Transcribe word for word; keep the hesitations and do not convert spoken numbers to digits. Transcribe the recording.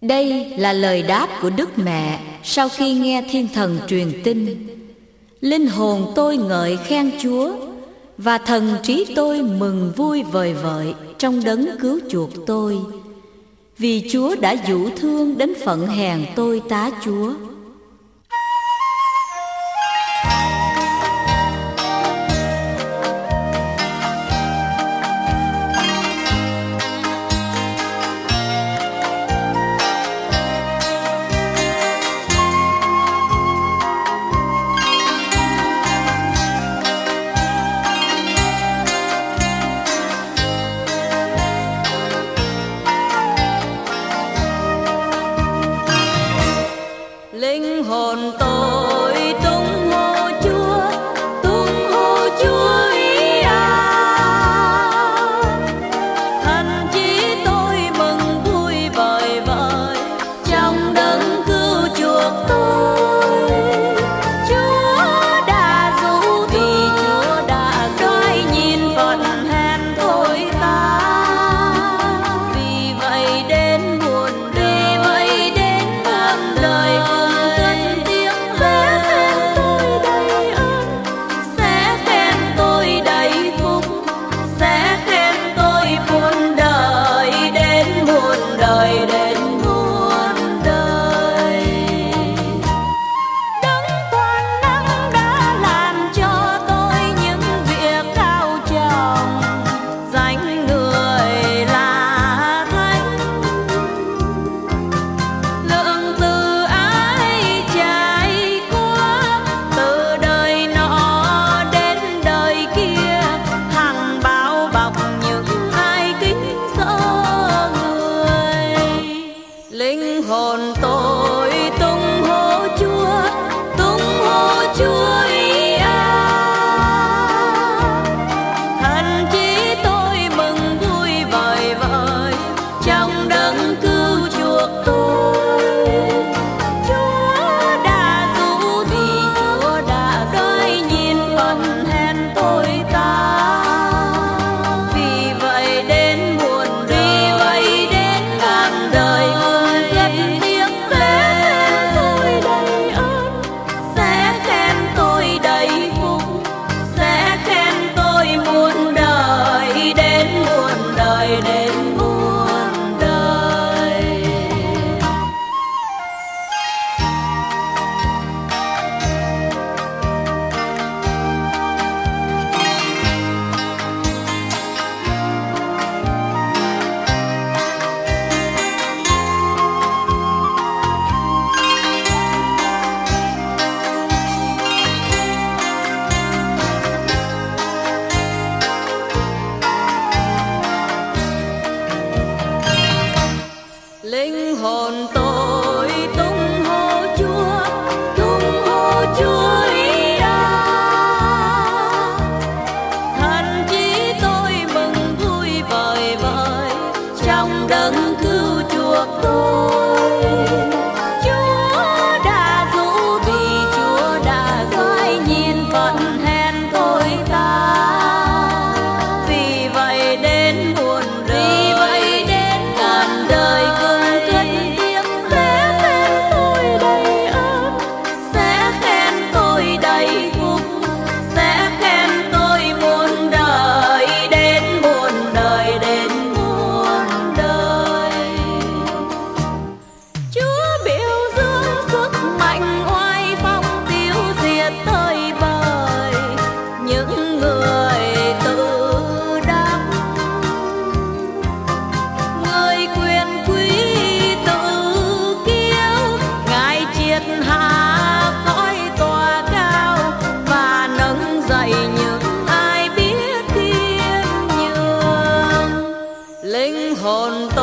Đây là lời đáp của Đức Mẹ sau khi nghe thiên thần truyền tin. Linh hồn tôi ngợi khen Chúa, và thần trí tôi mừng vui vời vợi trong đấng cứu chuộc tôi, vì Chúa đã dữu thương đến phận hèn tôi tá Chúa. Linh hồn tôi tung hô Chúa, tung hô Chúa ý à. Thần trí tôi mừng vui vời vợi trong đấng cứu chuộc tôi. Chúa đã dỗ vì Chúa đã coi nhìn phận hèn tôi ta. Vì vậy đến muôn đời, vì vậy đến muôn đời đến muôn đời. Đấng toàn năng đã làm cho tôi những việc cao trọng, danh người là thánh. Lượng từ ái trải qua từ đời nọ đến đời kia, hằng bao bọc những ai kính sợ. Linh hồn tôi tung hô Chúa, tung hô Chúa ý à. Thần trí tôi mừng vui vời vợi trong đấng cứu chuộc tôi. Chúa đã dỗ vì Chúa đã coi nhìn phận hèn tôi ta. Vì vậy đến muôn đời, vì vậy đến muôn đời đến muôn đời. Linh hồn tôi tung hô Chúa, tung hô Chúa ý à. Thần trí tôi mừng vui vời vợi trong đấng cứu chuộc tôi. Chúa đã dỗ vì Chúa đã coi nhìn phận hèn tôi ta. Vì vậy đến muôn đời, vì vậy đến muôn đời linh hồn